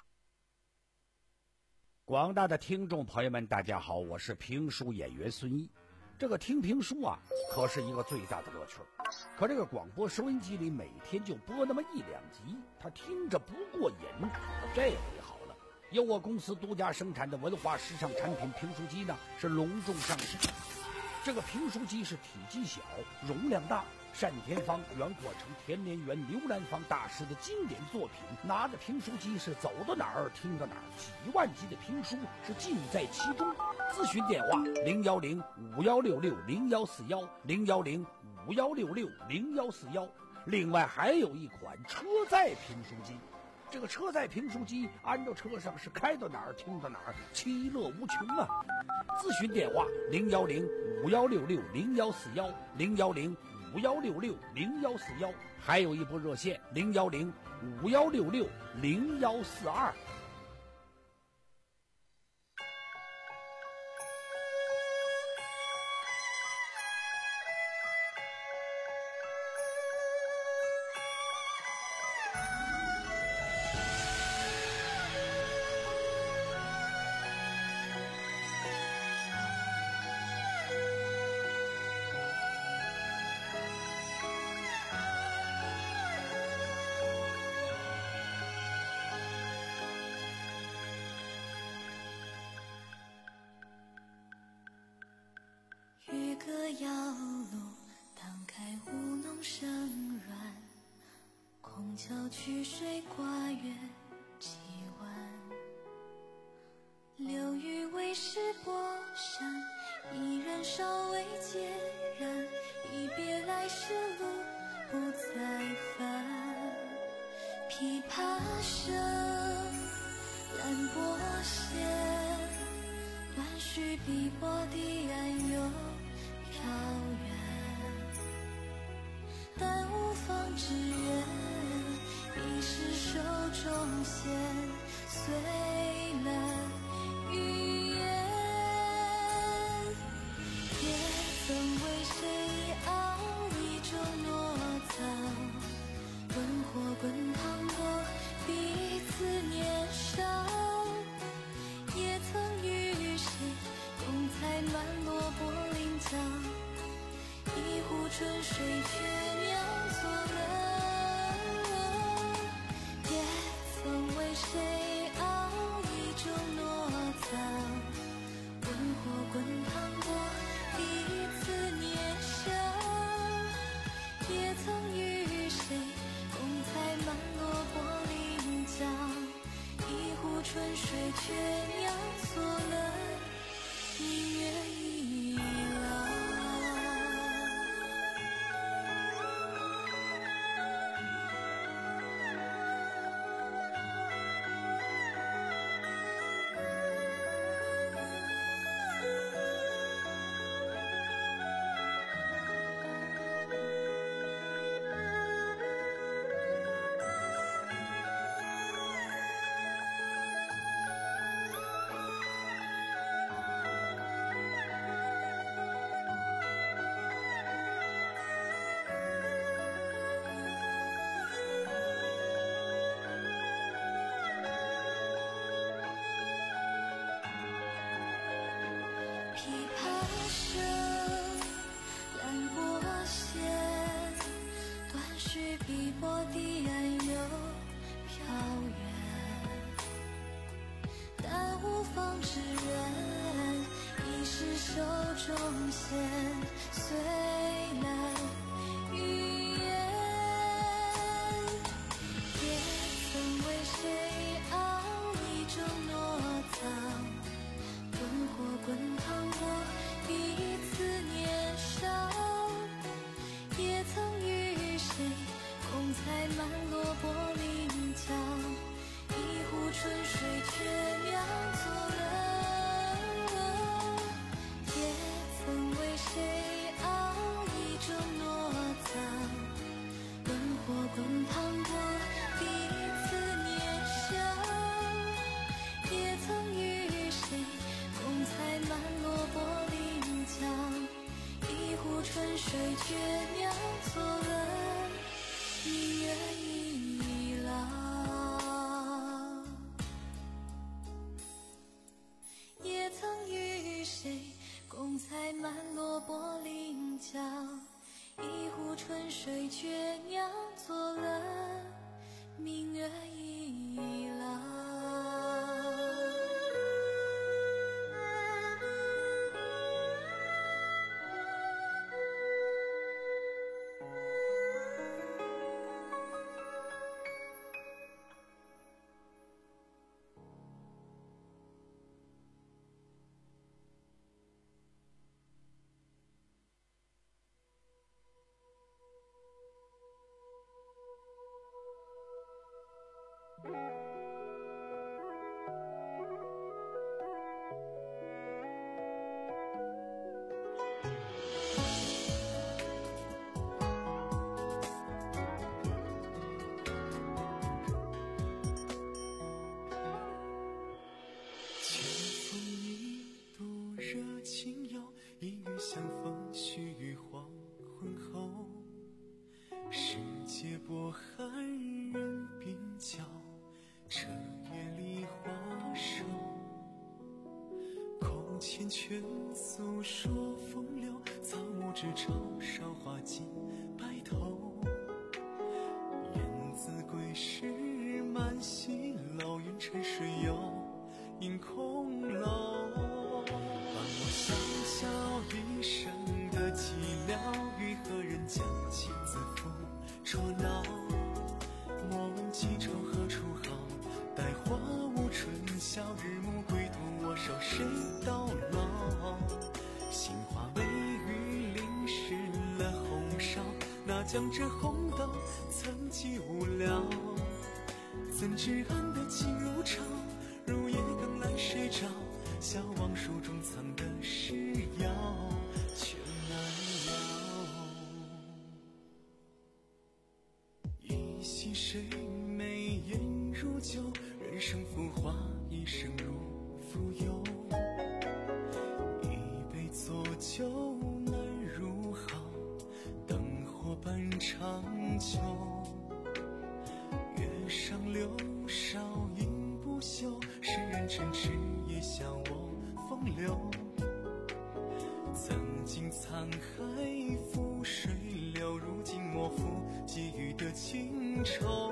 广大的听众朋友们，大家好，我是评书演员孙一。这个听评书啊，可是一个最大的乐趣。可这个广播收音机里每天就播那么一两集，他听着不过瘾。这回好了，由我公司独家生产的文化时尚产品评书机呢，是隆重上市。这个评书机是体积小，容量大，单田芳、袁阔成、田连元、刘兰芳大师的经典作品。拿着评书机是走到哪儿听到哪儿，几万集的评书是尽在其中。咨询电话零幺零五幺六六零幺四幺零幺零五幺六六零幺四幺。另外还有一款车载评书机， 这个车载评书机安到车上是开到哪儿听到哪儿，其乐无穷啊！咨询电话零幺零五幺六六零幺四幺零幺零五幺六六零幺四幺，还有一部热线零幺零五幺六六零幺四二。 个摇橹，荡开乌弄声软，空桥曲水挂月几弯。流雨为石波山，一人稍微孑然，一别来时路不再返。琵琶声，兰波弦，断续碧波的岸游飘远，但无方之缘，已是手中线，随了语言。也曾为谁熬一粥糯汤，滚火滚烫过彼此年少，也曾与谁共采满落柏林江，一壶春水却酿作了。也曾为谁熬一粥糯汤，滚火滚烫过彼此年少，也曾与谁共采满落柏林江，一壶春水却酿作了明月已老。琵琶声，兰波弦，断续碧波的岸游飘远，但无方之缘，已是手中线，随了语言。也曾为谁熬一粥糯汤，滚火滚烫过彼此年少，也曾与谁共采满落柏林江，一壶春水却酿作了。也曾为谁熬一粥糯汤，滚火滚烫过彼此年少，也曾与谁共采满落柏林江，一壶春水却酿作了明月已老。也曾与谁共采满落柏林江，一壶春水却酿作了明月已老。 情友，一语相逢，须臾黄昏后。世界波寒人鬓角，彻夜梨花瘦。口笺却诉说风流，草木之潮，韶华尽白头。雁字归时满溪楼，云沉水游映空楼。伴我相消一生的寂寥，与何人将情自付捉牢？莫问几愁何处好，待花无春晓，日暮归途，我守谁到老？杏花微雨淋湿了红芍，那将这红豆曾几无聊？怎知俺的情如潮，入夜更阑睡着，笑忘书中藏的诗谣，却难了。一夕谁眉眼如酒，人生浮华，一生如浮游。一杯浊酒难入好，灯火半长久。月上柳梢影不休，世人嗔痴也笑我风流。曾经沧海覆水流，如今莫负寄予的情愁。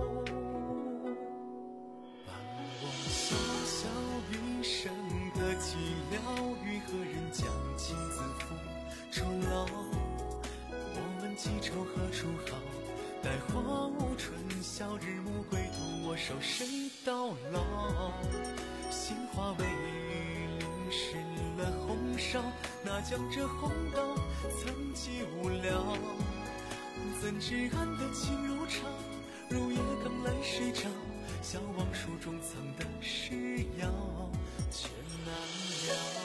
伴我潇潇一生的寂寥，与何人将情自付捉牢？莫问几愁何处好，待花无春晓，日暮归途，我守谁到老？杏花微雨淋湿了红芍，那将这红豆曾几无聊？怎知俺的情如潮，入夜更阑睡着，笑忘书中藏的诗谣，却难了。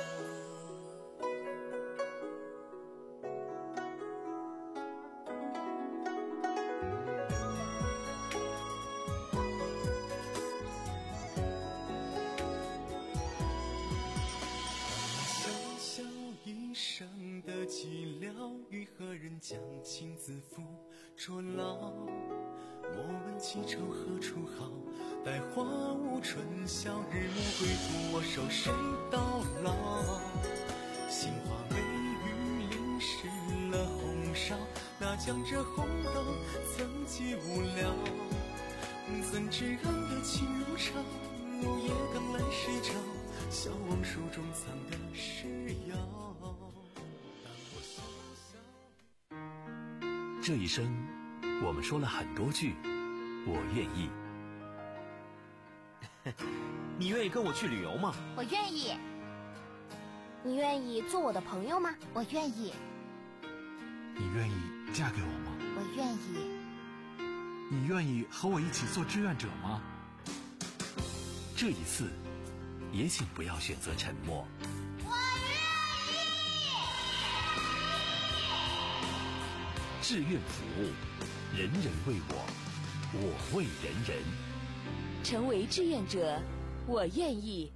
的寂寥，与何人将情自付捉牢？莫问几愁何处好，待花无春晓，日暮归途，我守谁到老？杏花微雨淋湿了红芍，那将这红豆曾几无聊？怎知俺的情如潮，入夜更阑睡着，笑忘书中藏的诗谣。 这一生，我们说了很多句“我愿意”。 你愿意跟我去旅游吗？ 我愿意。你愿意做我的朋友吗？我愿意。 你愿意嫁给我吗？ 我愿意。 你愿意和我一起做志愿者吗？ 这一次，也请不要选择沉默。志愿服务，人人为我，我为人人。 成为志愿者，我愿意。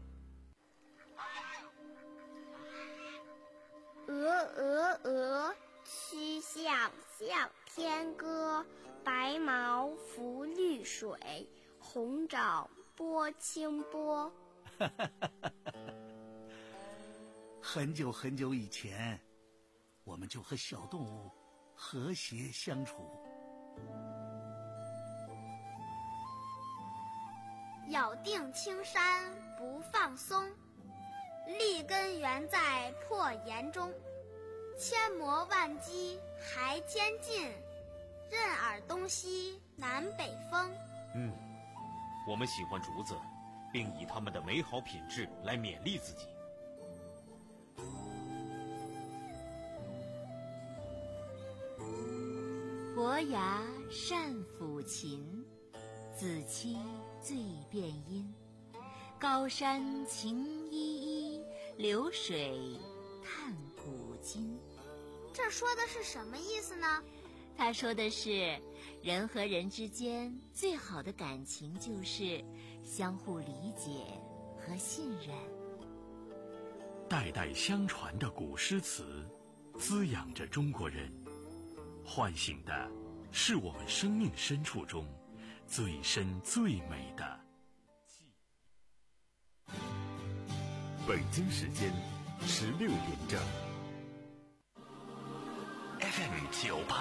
鹅鹅鹅，曲项向天歌。白毛浮绿水，红掌拨清波。 很久很久以前，我们就和小动物和谐相处。 咬定青山不放松，立根原在破岩中。千磨万击还坚劲，任尔东西南北风。 嗯，我们喜欢竹子，并以它们的美好品质来勉励自己。 伯牙善抚琴，子期最辨音。高山晴依依，流水探古今。 这说的是什么意思呢？ 他说的是，人和人之间最好的感情就是相互理解和信任。 代代相传的古诗词，滋养着中国人，唤醒的是我们生命深处中最深最美的记忆。 北京时间十六点整。F M 九八。